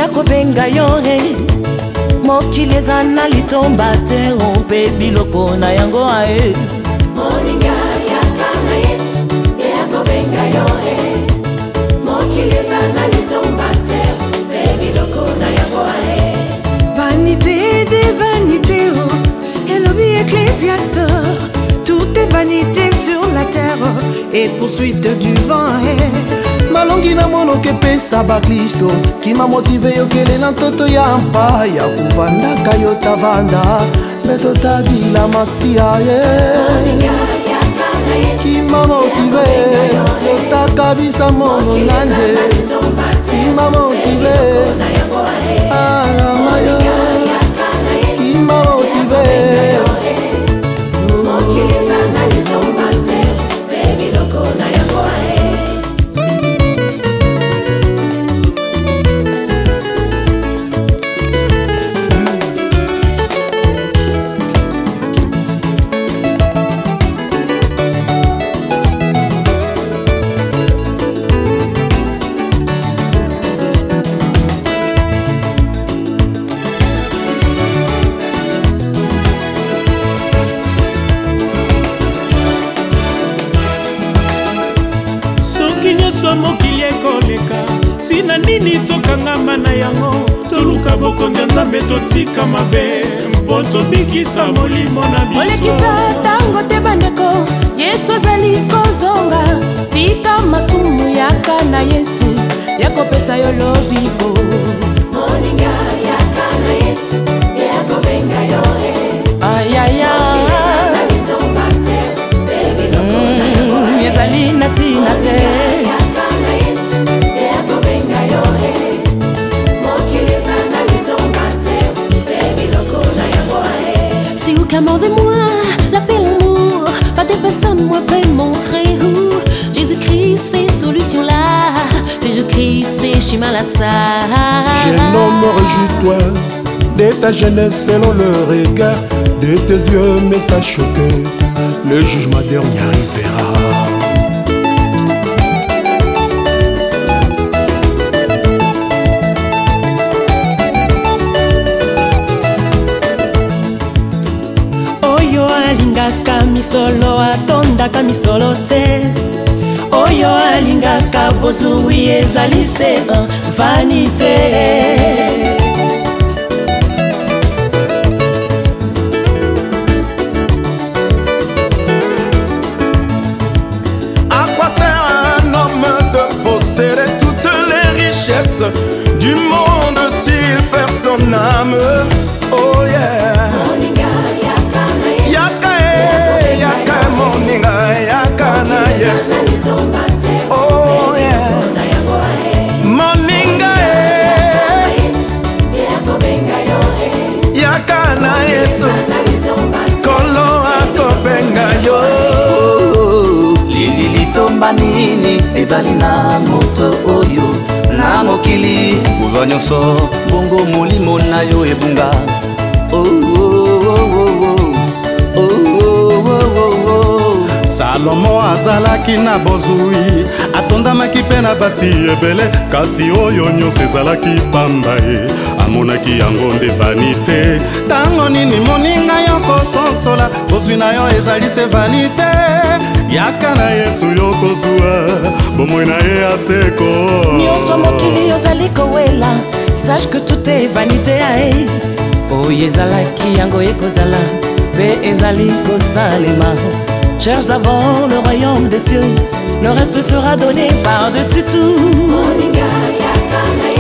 yakobenga yo mokili eza na litomba te mpe biloko na yango ae moninga yaka na Yesu yakobenga yo mokili eza na litomba te mpe biloko na yango ae. Vanité des vanités, elobi Ecclésiaste, tout est vanité sur la terre et poursuite du vent. Malongi na mono kepesa bakristo kima motive yokelela ntoto ya mpa ya kuvandaka yo tavanda beto tadila masia ye kima motive yotakabisa mono nanje kima motive alamayo kima motive mokili ekoleka tina nini tokangama na yango toluka bokonzi ya Nzambe totika mabe mpo tobikisa molimo na biso olekisa tango te bandeko Yesu azali kozonga tika masumu yaka na Yesu yakopesa yo lobiko moninga yaka na Yesu yakobenga yo ayaya ezali na tina te Commandez-moi la paix, l'amour, pas des personnes, moi peut montrer où Jésus-Christ, c'est solution-là, Jésus-Christ, c'est chemin là ça. Jeune homme, réjouis-toi de ta jeunesse selon le regard de tes yeux, mais sache que le jugement dernier arrivera. misolo atondaka misolo te oyo alingaka bozwi ezali se vanité À quoi sert un homme de posséder toutes les richesses du monde s'il perd son âme? Oh yeah. Yes. Oh yeah. Moninga yakana Yesu kolo akobenga yo lili litomba nini ezali na moto oyo na mokili buva nyonso bongo molimo na yo ebunga Salomo azalaki na bozwi atondamaki mpe na basi ebele kasi oyo nyonso ezalaki pamba ye amonaki yango nde vanité ntango nini moninga yo kososola bozwi na yo ezali se vanité yaka na Yesu yo kozwa bomoi na ye aseko nyonso mokili ozali kowela sache que tout est vanité ae oyo ezalaki yango ekozala mpe ezali kosalema. Cherche d'abord le royaume des cieux, le reste sera donné par-dessus tout. Moninga yaka na